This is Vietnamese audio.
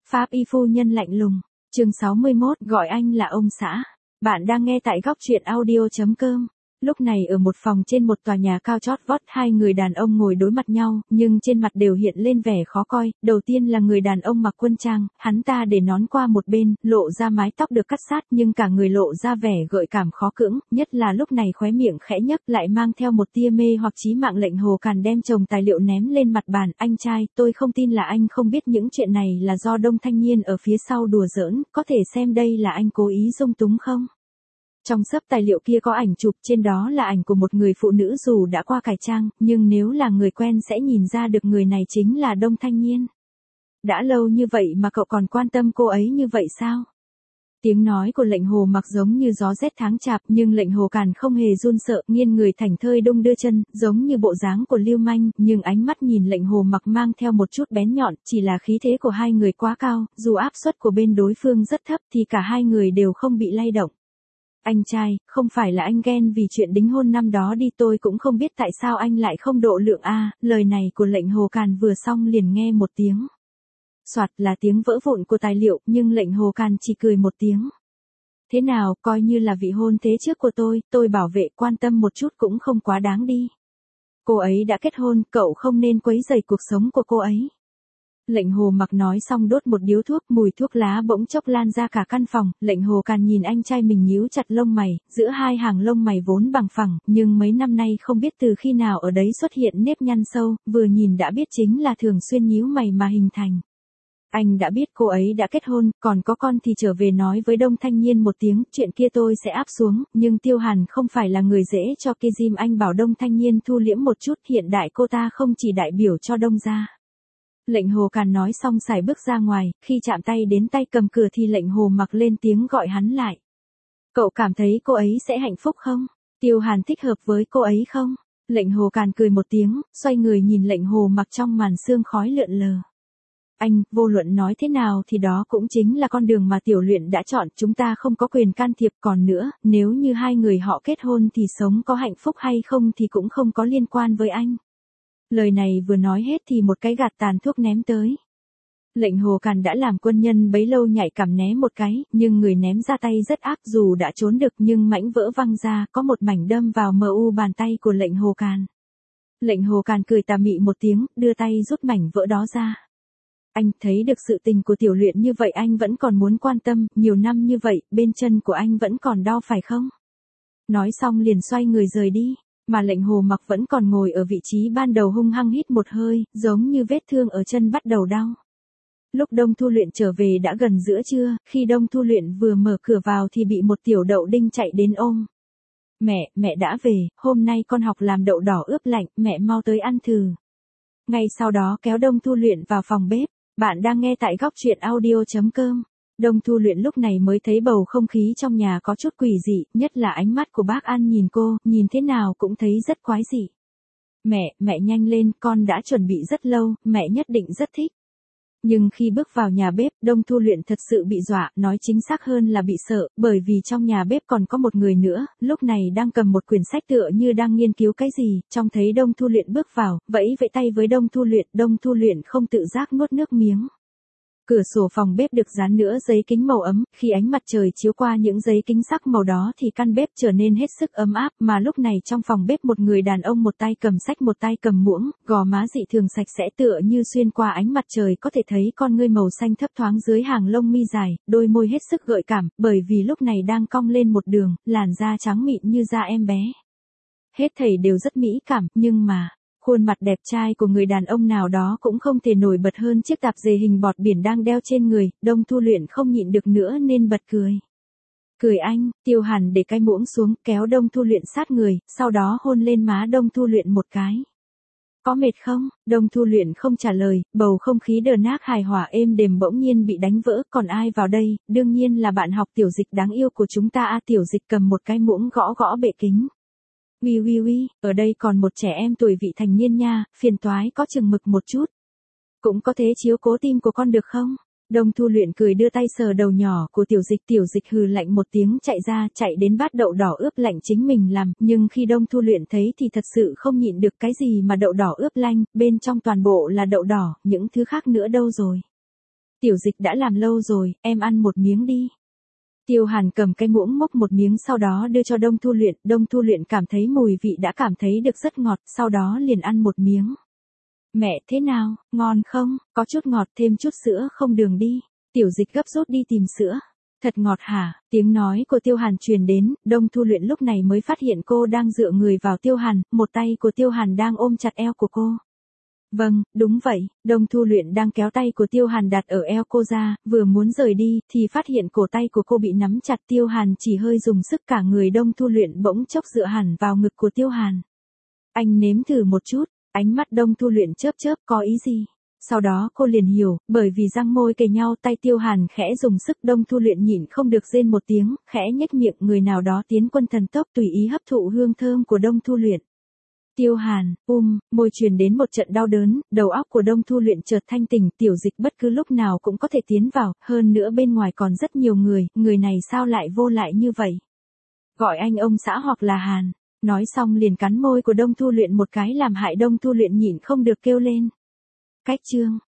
Pháp y phu nhân lạnh lùng. Chương 61, gọi anh là ông xã. Bạn đang nghe tại góc truyện audio.com. Lúc này ở một phòng trên một tòa nhà cao chót vót, hai người đàn ông ngồi đối mặt nhau, nhưng trên mặt đều hiện lên vẻ khó coi. Đầu tiên là người đàn ông mặc quân trang, hắn ta để nón qua một bên, lộ ra mái tóc được cắt sát nhưng cả người lộ ra vẻ gợi cảm khó cưỡng, nhất là lúc này khóe miệng khẽ nhấc lại mang theo một tia mê hoặc chí mạng. Lệnh Hồ Càn đem chồng tài liệu ném lên mặt bàn. Anh trai, tôi không tin là anh không biết những chuyện này là do Đông Thanh Nhiên ở phía sau đùa giỡn, có thể xem đây là anh cố ý dung túng không? Trong xấp tài liệu kia có ảnh chụp, trên đó là ảnh của một người phụ nữ dù đã qua cải trang, nhưng nếu là người quen sẽ nhìn ra được người này chính là Đông Thanh Nhiên. Đã lâu như vậy mà cậu còn quan tâm cô ấy như vậy sao? Tiếng nói của Lệnh Hồ Mặc giống như gió rét tháng chạp, nhưng Lệnh Hồ Càn không hề run sợ, nghiêng người thảnh thơi đung đưa chân, giống như bộ dáng của lưu manh, nhưng ánh mắt nhìn Lệnh Hồ Mặc mang theo một chút bén nhọn, chỉ là khí thế của hai người quá cao, dù áp suất của bên đối phương rất thấp thì cả hai người đều không bị lay động. Anh trai, không phải là anh ghen vì chuyện đính hôn năm đó đi, tôi cũng không biết tại sao anh lại không độ lượng a. Lời này của Lệnh Hồ Càn vừa xong liền nghe một tiếng soạt là tiếng vỡ vụn của tài liệu, nhưng Lệnh Hồ Càn chỉ cười một tiếng. Thế nào, coi như là vị hôn thế trước của tôi bảo vệ, quan tâm một chút cũng không quá đáng đi. Cô ấy đã kết hôn, cậu không nên quấy rầy cuộc sống của cô ấy. Lệnh Hồ Mặc nói xong đốt một điếu thuốc, mùi thuốc lá bỗng chốc lan ra cả căn phòng. Lệnh Hồ Càn nhìn anh trai mình nhíu chặt lông mày, giữa hai hàng lông mày vốn bằng phẳng, nhưng mấy năm nay không biết từ khi nào ở đấy xuất hiện nếp nhăn sâu, vừa nhìn đã biết chính là thường xuyên nhíu mày mà hình thành. Anh đã biết cô ấy đã kết hôn, còn có con thì trở về nói với Đông Thanh Nhiên một tiếng, chuyện kia tôi sẽ áp xuống, nhưng Tiêu Hàn không phải là người dễ cho kia Jim, anh bảo Đông Thanh Nhiên thu liễm một chút, hiện đại cô ta không chỉ đại biểu cho Đông gia. Lệnh Hồ Càn nói xong sải bước ra ngoài, khi chạm tay đến tay cầm cửa thì Lệnh Hồ Mặc lên tiếng gọi hắn lại. Cậu cảm thấy cô ấy sẽ hạnh phúc không? Tiêu Hàn thích hợp với cô ấy không? Lệnh Hồ Càn cười một tiếng, xoay người nhìn Lệnh Hồ Mặc trong màn sương khói lượn lờ. Anh, vô luận nói thế nào thì đó cũng chính là con đường mà Tiểu Luyện đã chọn, chúng ta không có quyền can thiệp, còn nữa, nếu như hai người họ kết hôn thì sống có hạnh phúc hay không thì cũng không có liên quan với anh. Lời này vừa nói hết thì một cái gạt tàn thuốc ném tới. Lệnh Hồ Càn đã làm quân nhân bấy lâu nhạy cảm né một cái, nhưng người ném ra tay rất ác, dù đã trốn được nhưng mảnh vỡ văng ra, có một mảnh đâm vào mu bàn tay của Lệnh Hồ Càn. Lệnh Hồ Càn cười tà mị một tiếng, đưa tay rút mảnh vỡ đó ra. Anh thấy được sự tình của Tiểu Luyện như vậy anh vẫn còn muốn quan tâm, nhiều năm như vậy, bên chân của anh vẫn còn đau phải không? Nói xong liền xoay người rời đi. Mà Lệnh Hồ Mặc vẫn còn ngồi ở vị trí ban đầu, hung hăng hít một hơi, giống như vết thương ở chân bắt đầu đau. Lúc Đông Thu Luyện trở về đã gần giữa trưa, khi Đông Thu Luyện vừa mở cửa vào thì bị một tiểu đậu đinh chạy đến ôm. Mẹ đã về, hôm nay con học làm đậu đỏ ướp lạnh, mẹ mau tới ăn thử. Ngay sau đó kéo Đông Thu Luyện vào phòng bếp. Bạn đang nghe tại góc truyện audio.com. Đông Thu Luyện lúc này mới thấy bầu không khí trong nhà có chút quỷ dị, nhất là ánh mắt của bác An nhìn cô, nhìn thế nào cũng thấy rất quái dị. Mẹ nhanh lên, con đã chuẩn bị rất lâu, mẹ nhất định rất thích. Nhưng khi bước vào nhà bếp, Đông Thu Luyện thật sự bị dọa, nói chính xác hơn là bị sợ, bởi vì trong nhà bếp còn có một người nữa, lúc này đang cầm một quyển sách tựa như đang nghiên cứu cái gì, trông thấy Đông Thu Luyện bước vào, vẫy tay với Đông Thu Luyện không tự giác nuốt nước miếng. Cửa sổ phòng bếp được dán nữa giấy kính màu ấm, khi ánh mặt trời chiếu qua những giấy kính sắc màu đó thì căn bếp trở nên hết sức ấm áp, mà lúc này trong phòng bếp một người đàn ông một tay cầm sách một tay cầm muỗng, gò má dị thường sạch sẽ tựa như xuyên qua ánh mặt trời có thể thấy con ngươi màu xanh thấp thoáng dưới hàng lông mi dài, đôi môi hết sức gợi cảm, bởi vì lúc này đang cong lên một đường, làn da trắng mịn như da em bé. Hết thảy đều rất mỹ cảm, nhưng mà khuôn mặt đẹp trai của người đàn ông nào đó cũng không thể nổi bật hơn chiếc tạp dề hình bọt biển đang đeo trên người, Đông Thu Luyện không nhịn được nữa nên bật cười. Cười anh, Tiêu Hàn để cái muỗng xuống, kéo Đông Thu Luyện sát người, sau đó hôn lên má Đông Thu Luyện một cái. Có mệt không? Đông Thu Luyện không trả lời, bầu không khí đờ nát hài hòa êm đềm bỗng nhiên bị đánh vỡ, còn ai vào đây, đương nhiên là bạn học Tiểu Dịch đáng yêu của chúng ta. Tiểu Dịch cầm một cái muỗng gõ bệ kính. Uy, ở đây còn một trẻ em tuổi vị thành niên nha, phiền toái có chừng mực một chút. Cũng có thế chiếu cố tim của con được không? Đông Thu Luyện cười đưa tay sờ đầu nhỏ của Tiểu Dịch hừ lạnh một tiếng chạy đến bát đậu đỏ ướp lạnh chính mình làm, nhưng khi Đông Thu Luyện thấy thì thật sự không nhịn được, cái gì mà đậu đỏ ướp lạnh, bên trong toàn bộ là đậu đỏ, những thứ khác nữa đâu rồi? Tiểu Dịch đã làm lâu rồi, em ăn một miếng đi. Tiêu Hàn cầm cái muỗng múc một miếng sau đó đưa cho Đông Thu Luyện cảm thấy mùi vị đã cảm thấy được rất ngọt, sau đó liền ăn một miếng. Mẹ thế nào, ngon không, có chút ngọt thêm chút sữa không đường đi. Tiểu Dịch gấp rút đi tìm sữa. Thật ngọt hả, tiếng nói của Tiêu Hàn truyền đến, Đông Thu Luyện lúc này mới phát hiện cô đang dựa người vào Tiêu Hàn, một tay của Tiêu Hàn đang ôm chặt eo của cô. Vâng, đúng vậy, Đông Thu Luyện đang kéo tay của Tiêu Hàn đặt ở eo cô ra, vừa muốn rời đi, thì phát hiện cổ tay của cô bị nắm chặt. Tiêu Hàn chỉ hơi dùng sức, cả người Đông Thu Luyện bỗng chốc dựa hẳn vào ngực của Tiêu Hàn. Anh nếm thử một chút, ánh mắt Đông Thu Luyện chớp chớp, có ý gì? Sau đó cô liền hiểu, bởi vì răng môi kề nhau, tay Tiêu Hàn khẽ dùng sức. Đông Thu Luyện nhịn không được rên một tiếng, khẽ nhếch miệng. Người nào đó tiến quân thần tốc tùy ý hấp thụ hương thơm của Đông Thu Luyện. Tiêu Hàn, môi truyền đến một trận đau đớn, đầu óc của Đông Thu Luyện chợt thanh tỉnh. Tiểu Dịch bất cứ lúc nào cũng có thể tiến vào, hơn nữa bên ngoài còn rất nhiều người này sao lại vô lại như vậy? Gọi anh ông xã hoặc là Hàn. Nói xong liền cắn môi của Đông Thu Luyện một cái, làm hại Đông Thu Luyện nhịn không được kêu lên. Cách chương